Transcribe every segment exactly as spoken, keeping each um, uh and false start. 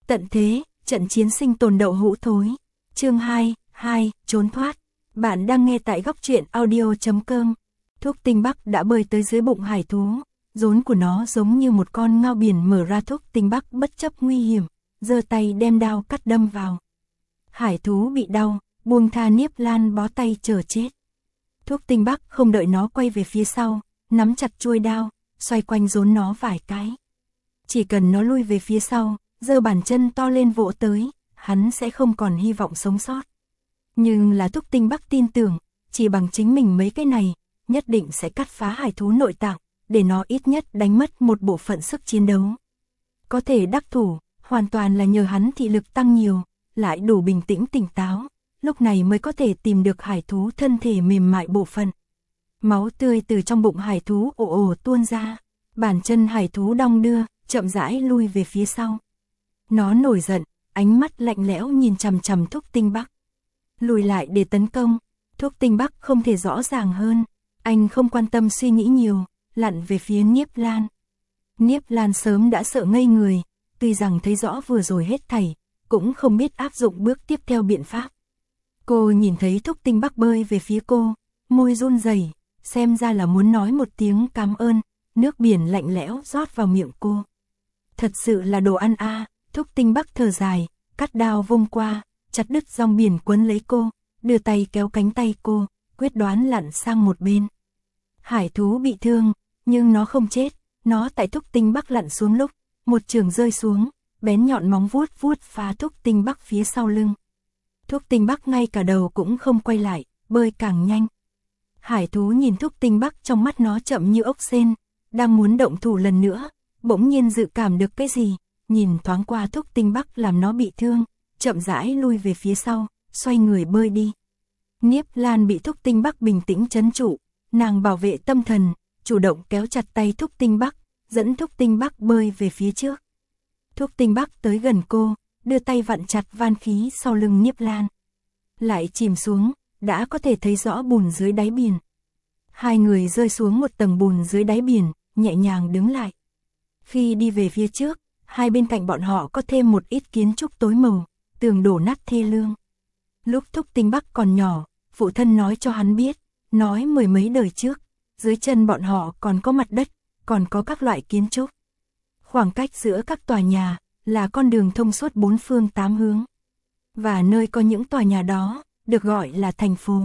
Tận thế, trận chiến sinh tồn đậu hũ thối. Chương hai, hai, trốn thoát. Bạn đang nghe tại góc truyện audio chấm com. Thuốc tinh bắc đã bơi tới dưới bụng hải thú, rốn của nó giống như một con ngao biển mở ra. Thuốc tinh bắc bất chấp nguy hiểm, giơ tay đem đao cắt đâm vào. Hải thú bị đau, buông tha Niếp Lan bó tay chờ chết. Thuốc tinh bắc không đợi nó quay về phía sau, nắm chặt chuôi đao, xoay quanh rốn nó vài cái. Chỉ cần nó lui về phía sau, giơ bàn chân to lên vỗ tới, hắn sẽ không còn hy vọng sống sót. Nhưng là Thuốc tinh bắc tin tưởng, chỉ bằng chính mình mấy cái này, nhất định sẽ cắt phá hải thú nội tạng, để nó ít nhất đánh mất một bộ phận sức chiến đấu. Có thể đắc thủ, hoàn toàn là nhờ hắn thị lực tăng nhiều, lại đủ bình tĩnh tỉnh táo, lúc này mới có thể tìm được hải thú thân thể mềm mại bộ phận. Máu tươi từ trong bụng hải thú ồ ồ tuôn ra, bàn chân hải thú đong đưa, chậm rãi lui về phía sau. Nó nổi giận, ánh mắt lạnh lẽo nhìn chằm chằm Thuốc tinh bắc. Lùi lại để tấn công, Thuốc tinh bắc không thể rõ ràng hơn, anh không quan tâm suy nghĩ nhiều, lặn về phía Niếp Lan. Niếp Lan sớm đã sợ ngây người, tuy rằng thấy rõ vừa rồi hết thảy, cũng không biết áp dụng bước tiếp theo biện pháp. Cô nhìn thấy Thuốc tinh bắc bơi về phía cô, môi run rẩy, xem ra là muốn nói một tiếng cảm ơn, nước biển lạnh lẽo rót vào miệng cô. Thật sự là đồ ăn a. À. Thuốc tinh bắc thở dài, cắt đao vung qua, chặt đứt dòng biển quấn lấy cô, đưa tay kéo cánh tay cô, quyết đoán lặn sang một bên. Hải thú bị thương, nhưng nó không chết, nó tại Thuốc tinh bắc lặn xuống lúc, một chưởng rơi xuống, bén nhọn móng vuốt vuốt phá Thuốc tinh bắc phía sau lưng. Thuốc tinh bắc ngay cả đầu cũng không quay lại, bơi càng nhanh. Hải thú nhìn Thuốc tinh bắc trong mắt nó chậm như ốc sên, đang muốn động thủ lần nữa, bỗng nhiên dự cảm được cái gì, nhìn thoáng qua Thuốc tinh bắc làm nó bị thương, chậm rãi lui về phía sau, xoay người bơi đi. Niếp Lan bị Thuốc tinh bắc bình tĩnh trấn trụ, nàng bảo vệ tâm thần, chủ động kéo chặt tay Thuốc tinh bắc, dẫn Thuốc tinh bắc bơi về phía trước. Thuốc tinh bắc tới gần cô, đưa tay vặn chặt van khí sau lưng Niếp Lan. Lại chìm xuống, đã có thể thấy rõ bùn dưới đáy biển. Hai người rơi xuống một tầng bùn dưới đáy biển, nhẹ nhàng đứng lại. Khi đi về phía trước, hai bên cạnh bọn họ có thêm một ít kiến trúc tối màu, tường đổ nát thê lương. Lúc Thuốc tinh bắc còn nhỏ, phụ thân nói cho hắn biết, nói mười mấy đời trước, dưới chân bọn họ còn có mặt đất, còn có các loại kiến trúc. Khoảng cách giữa các tòa nhà là con đường thông suốt bốn phương tám hướng. Và nơi có những tòa nhà đó, được gọi là thành phố.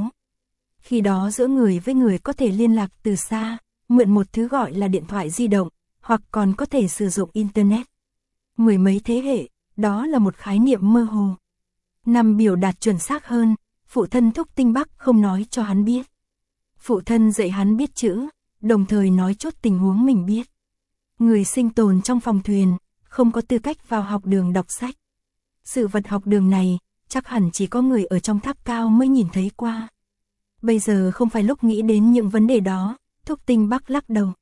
Khi đó giữa người với người có thể liên lạc từ xa, mượn một thứ gọi là điện thoại di động, hoặc còn có thể sử dụng Internet. Mười mấy thế hệ, đó là một khái niệm mơ hồ. Năm biểu đạt chuẩn xác hơn, phụ thân Thuốc tinh bắc không nói cho hắn biết. Phụ thân dạy hắn biết chữ, đồng thời nói chốt tình huống mình biết. Người sinh tồn trong phòng thuyền, không có tư cách vào học đường đọc sách. Sự vật học đường này, chắc hẳn chỉ có người ở trong tháp cao mới nhìn thấy qua. Bây giờ không phải lúc nghĩ đến những vấn đề đó, Thuốc tinh bắc lắc đầu.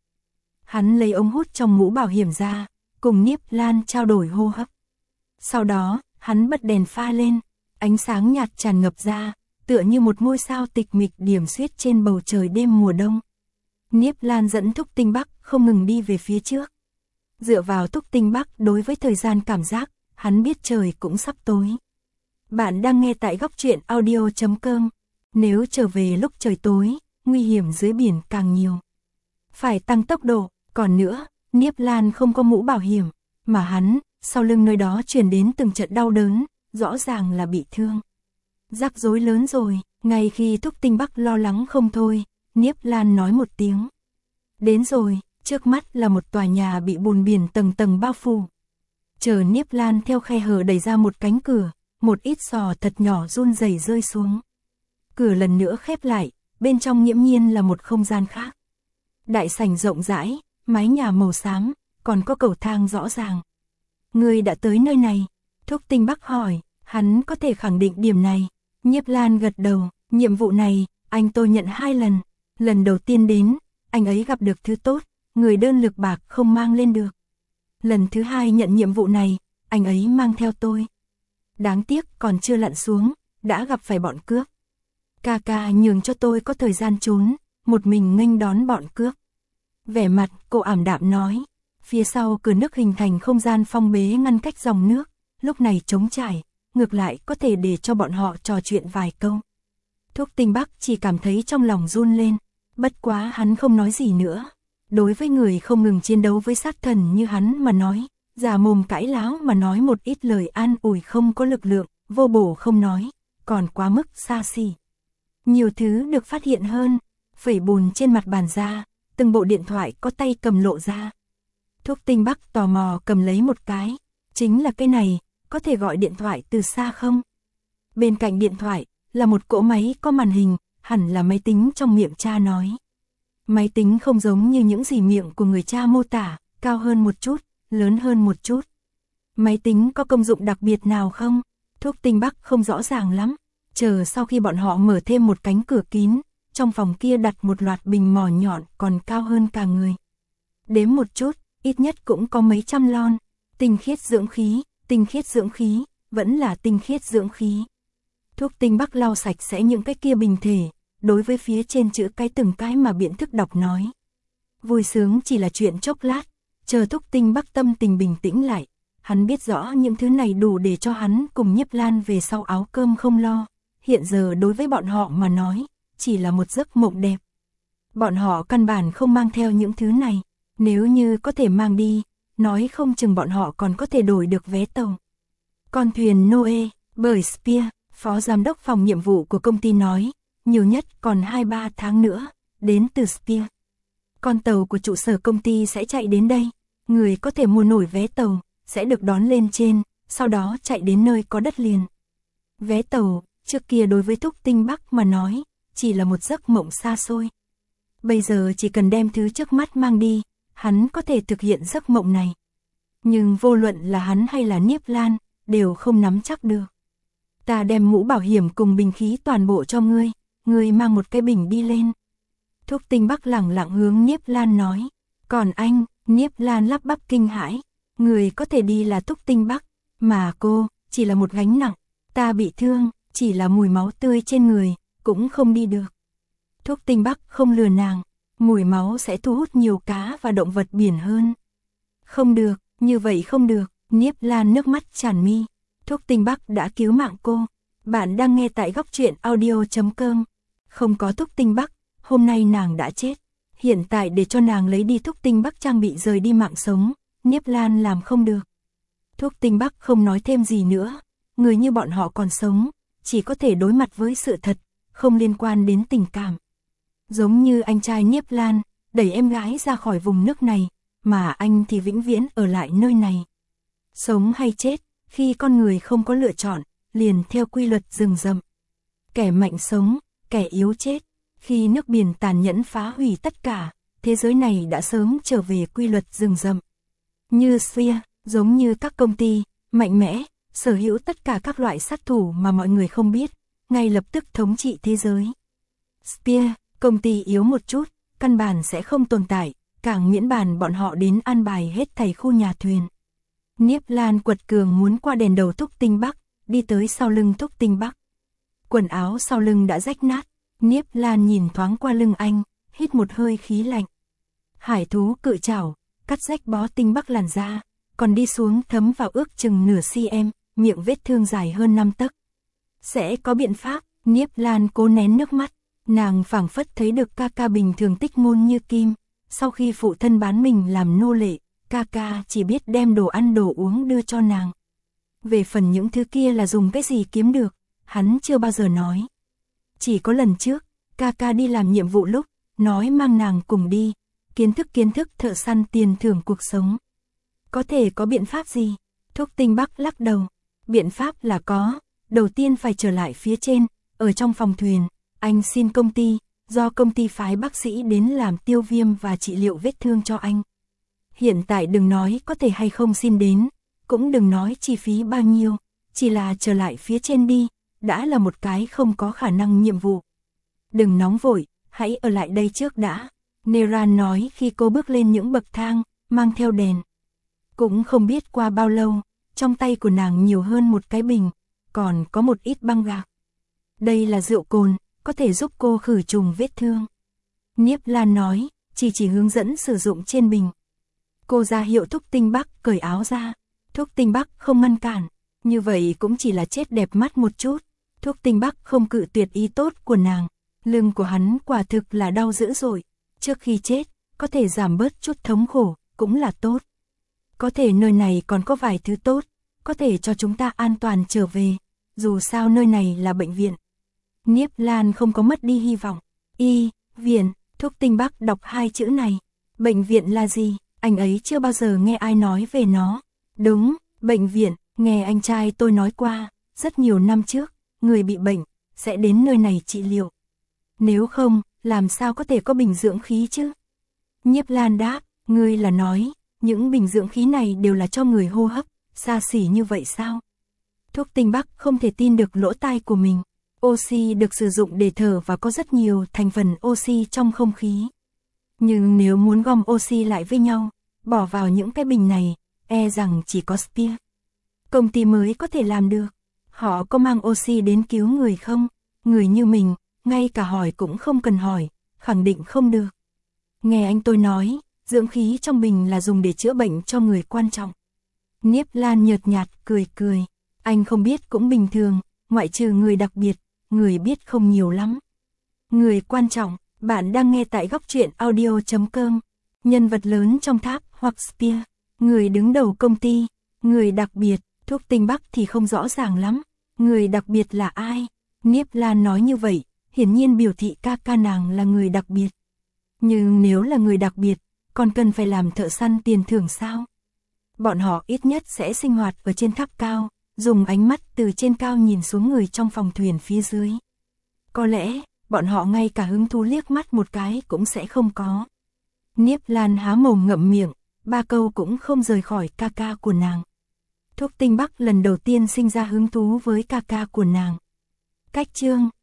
Hắn lấy ống hút trong mũ bảo hiểm ra, cùng Niếp Lan trao đổi hô hấp. Sau đó, hắn bật đèn pha lên, ánh sáng nhạt tràn ngập ra, tựa như một ngôi sao tịch mịch điểm xuyết trên bầu trời đêm mùa đông. Niếp Lan dẫn Thuốc tinh bắc không ngừng đi về phía trước. Dựa vào Thuốc tinh bắc đối với thời gian cảm giác, hắn biết trời cũng sắp tối. Bạn đang nghe tại góc truyện audio chấm com. Nếu trở về lúc trời tối, nguy hiểm dưới biển càng nhiều. Phải tăng tốc độ, còn nữa, Niếp Lan không có mũ bảo hiểm, mà hắn, sau lưng nơi đó truyền đến từng trận đau đớn, rõ ràng là bị thương. Rắc rối lớn rồi, ngay khi Thuốc tinh bắc lo lắng không thôi, Niếp Lan nói một tiếng. Đến rồi, trước mắt là một tòa nhà bị bùn biển tầng tầng bao phủ. Chờ Niếp Lan theo khe hở đẩy ra một cánh cửa, một ít sò thật nhỏ run rẩy rơi xuống. Cửa lần nữa khép lại, bên trong nghiễm nhiên là một không gian khác. Đại sảnh rộng rãi, mái nhà màu xám, còn có cầu thang rõ ràng. Người đã tới nơi này? Thuốc tinh bắc hỏi, hắn có thể khẳng định điểm này. Niếp Lan gật đầu, nhiệm vụ này, anh tôi nhận hai lần. Lần đầu tiên đến, anh ấy gặp được thứ tốt, người đơn lực bạc không mang lên được. Lần thứ hai nhận nhiệm vụ này, anh ấy mang theo tôi. Đáng tiếc còn chưa lặn xuống, đã gặp phải bọn cướp. Ca ca nhường cho tôi có thời gian trốn, một mình nghênh đón bọn cướp. Vẻ mặt cô ảm đạm nói, phía sau cửa nước hình thành không gian phong bế ngăn cách dòng nước, lúc này trống trải, ngược lại có thể để cho bọn họ trò chuyện vài câu. Thúc Tinh Bắc chỉ cảm thấy trong lòng run lên, bất quá hắn không nói gì nữa. Đối với người không ngừng chiến đấu với sát thần như hắn mà nói, giả mồm cãi láo mà nói một ít lời an ủi không có lực lượng, vô bổ không nói, còn quá mức xa xỉ. Nhiều thứ được phát hiện hơn, phẩy bùn trên mặt bàn ra, từng bộ điện thoại có tay cầm lộ ra. Thúc Tinh Bắc tò mò cầm lấy một cái, chính là cái này, có thể gọi điện thoại từ xa không? Bên cạnh điện thoại, là một cỗ máy có màn hình, hẳn là máy tính trong miệng cha nói. Máy tính không giống như những gì miệng của người cha mô tả, cao hơn một chút, lớn hơn một chút. Máy tính có công dụng đặc biệt nào không? Thúc Tinh Bắc không rõ ràng lắm. Chờ sau khi bọn họ mở thêm một cánh cửa kín, trong phòng kia đặt một loạt bình mỏ nhọn còn cao hơn cả người. Đếm một chút, ít nhất cũng có mấy trăm lon. Tinh khiết dưỡng khí, tinh khiết dưỡng khí, vẫn là tinh khiết dưỡng khí. Thúc Tinh Bắc lau sạch sẽ những cái kia bình thể, đối với phía trên chữ cái từng cái mà biện thức đọc nói. Vui sướng chỉ là chuyện chốc lát, chờ Thúc Tinh Bắc tâm tình bình tĩnh lại, hắn biết rõ những thứ này đủ để cho hắn cùng Nhiếp Lan về sau áo cơm không lo, hiện giờ đối với bọn họ mà nói, chỉ là một giấc mộng đẹp. Bọn họ căn bản không mang theo những thứ này, nếu như có thể mang đi, nói không chừng bọn họ còn có thể đổi được vé tàu. Con thuyền Noe, bởi Spear, phó giám đốc phòng nhiệm vụ của công ty nói, nhiều nhất còn hai ba tháng nữa, đến từ Spear. Con tàu của trụ sở công ty sẽ chạy đến đây, người có thể mua nổi vé tàu, sẽ được đón lên trên, sau đó chạy đến nơi có đất liền. Vé tàu, trước kia đối với Thúc Tinh Bắc mà nói, chỉ là một giấc mộng xa xôi. Bây giờ chỉ cần đem thứ trước mắt mang đi, hắn có thể thực hiện giấc mộng này. Nhưng vô luận là hắn hay là Nhiếp Lan, đều không nắm chắc được. Ta đem mũ bảo hiểm cùng bình khí toàn bộ cho ngươi, ngươi mang một cái bình đi lên. Thúc Tinh Bắc lẳng lặng hướng Nhiếp Lan nói. Còn anh, Nhiếp Lan lắp bắp kinh hãi. Người có thể đi là Thúc Tinh Bắc, mà cô, chỉ là một gánh nặng. Ta bị thương, chỉ là mùi máu tươi trên người, cũng không đi được. Thúc Tinh Bắc không lừa nàng, mùi máu sẽ thu hút nhiều cá và động vật biển hơn. Không được, như vậy không được, Nhiếp Lan nước mắt tràn mi. Thúc Tinh Bắc đã cứu mạng cô. Bạn đang nghe tại góc truyện audio chấm com. Không có Thúc Tinh Bắc, hôm nay nàng đã chết. Hiện tại để cho nàng lấy đi Thúc Tinh Bắc trang bị rời đi mạng sống, Nhiếp Lan làm không được. Thúc Tinh Bắc không nói thêm gì nữa. Người như bọn họ còn sống, chỉ có thể đối mặt với sự thật, không liên quan đến tình cảm. Giống như anh trai Nhiếp Lan, đẩy em gái ra khỏi vùng nước này, mà anh thì vĩnh viễn ở lại nơi này. Sống hay chết, khi con người không có lựa chọn, liền theo quy luật rừng rậm. Kẻ mạnh sống, kẻ yếu chết. Khi nước biển tàn nhẫn phá hủy tất cả, thế giới này đã sớm trở về quy luật rừng rậm. Như Sphere, giống như các công ty, mạnh mẽ, sở hữu tất cả các loại sát thủ mà mọi người không biết, ngay lập tức thống trị thế giới. Sphere, công ty yếu một chút, căn bản sẽ không tồn tại, càng miễn bàn bọn họ đến an bài hết thảy khu nhà thuyền. Nhiếp Lan quật cường muốn qua đèn đầu Thúc Tinh Bắc, đi tới sau lưng Thúc Tinh Bắc. Quần áo sau lưng đã rách nát, Nhiếp Lan nhìn thoáng qua lưng anh, hít một hơi khí lạnh. Hải thú cự chảo, cắt rách bó Tinh Bắc làn da, còn đi xuống thấm vào ước chừng nửa cm, miệng vết thương dài hơn năm tấc. Sẽ có biện pháp, Nhiếp Lan cố nén nước mắt, nàng phảng phất thấy được ca ca bình thường tích ngôn như kim, sau khi phụ thân bán mình làm nô lệ, ca ca chỉ biết đem đồ ăn đồ uống đưa cho nàng. Về phần những thứ kia là dùng cái gì kiếm được, hắn chưa bao giờ nói. Chỉ có lần trước, ca ca đi làm nhiệm vụ lúc, nói mang nàng cùng đi, kiến thức kiến thức thợ săn tiền thưởng cuộc sống. Có thể có biện pháp gì? Thúc Tinh Bắc lắc đầu. Biện pháp là có, đầu tiên phải trở lại phía trên, ở trong phòng thuyền, anh xin công ty, do công ty phái bác sĩ đến làm tiêu viêm và trị liệu vết thương cho anh. Hiện tại đừng nói có thể hay không xin đến, cũng đừng nói chi phí bao nhiêu, chỉ là trở lại phía trên đi, đã là một cái không có khả năng nhiệm vụ. Đừng nóng vội, hãy ở lại đây trước đã, Neran nói khi cô bước lên những bậc thang, mang theo đèn. Cũng không biết qua bao lâu, trong tay của nàng nhiều hơn một cái bình, còn có một ít băng gạc. Đây là rượu cồn, có thể giúp cô khử trùng vết thương. Nhiếp Lan nói, chỉ chỉ hướng dẫn sử dụng trên bình. Cô ra hiệu Thúc Tinh Bắc cởi áo ra, Thúc Tinh Bắc không ngăn cản, Như vậy cũng chỉ là chết đẹp mắt một chút. Thuốc Tinh Bắc không cự tuyệt ý tốt của nàng. Lưng của hắn quả thực là đau dữ dội. Trước khi chết, có thể giảm bớt chút thống khổ, cũng là tốt. Có thể nơi này còn có vài thứ tốt, có thể cho chúng ta an toàn trở về. Dù sao nơi này là bệnh viện. Niếp Lan không có mất đi hy vọng. Y, viện, Thuốc Tinh Bắc đọc hai chữ này. Bệnh viện là gì? Anh ấy chưa bao giờ nghe ai nói về nó. Đúng, bệnh viện, nghe anh trai tôi nói qua, rất nhiều năm trước, người bị bệnh, sẽ đến nơi này trị liệu. Nếu không, làm sao có thể có bình dưỡng khí chứ? Nhiếp Lan đáp, ngươi là nói, những bình dưỡng khí này đều là cho người hô hấp, xa xỉ như vậy sao? Thuốc Tinh Bắc không thể tin được lỗ tai của mình. Oxy được sử dụng để thở và có rất nhiều thành phần oxy trong không khí. Nhưng nếu muốn gom oxy lại với nhau, bỏ vào những cái bình này, e rằng chỉ có Spear công ty mới có thể làm được. Họ có mang oxy đến cứu người không? Người như mình, ngay cả hỏi cũng không cần hỏi, khẳng định không được. Nghe anh tôi nói, dưỡng khí trong bình là dùng để chữa bệnh cho người quan trọng. Niếp Lan nhợt nhạt cười cười, anh không biết cũng bình thường, ngoại trừ người đặc biệt, người biết không nhiều lắm. Người quan trọng, bạn đang nghe tại góc truyện audio chấm com. Nhân vật lớn trong tháp hoặc Spear, người đứng đầu công ty, người đặc biệt, Thuốc Tinh Bắc thì không rõ ràng lắm. Người đặc biệt là ai? Niếp Lan nói như vậy, hiển nhiên biểu thị ca ca nàng là người đặc biệt. Nhưng nếu là người đặc biệt, còn cần phải làm thợ săn tiền thưởng sao? Bọn họ ít nhất sẽ sinh hoạt ở trên tháp cao, dùng ánh mắt từ trên cao nhìn xuống người trong phòng thuyền phía dưới. Có lẽ, bọn họ ngay cả hứng thú liếc mắt một cái cũng sẽ không có. Niếp Lan há mồm ngậm miệng, ba câu cũng không rời khỏi ca ca của nàng. Thuốc Tinh Bắc lần đầu tiên sinh ra hứng thú với ca ca của nàng. Cách chương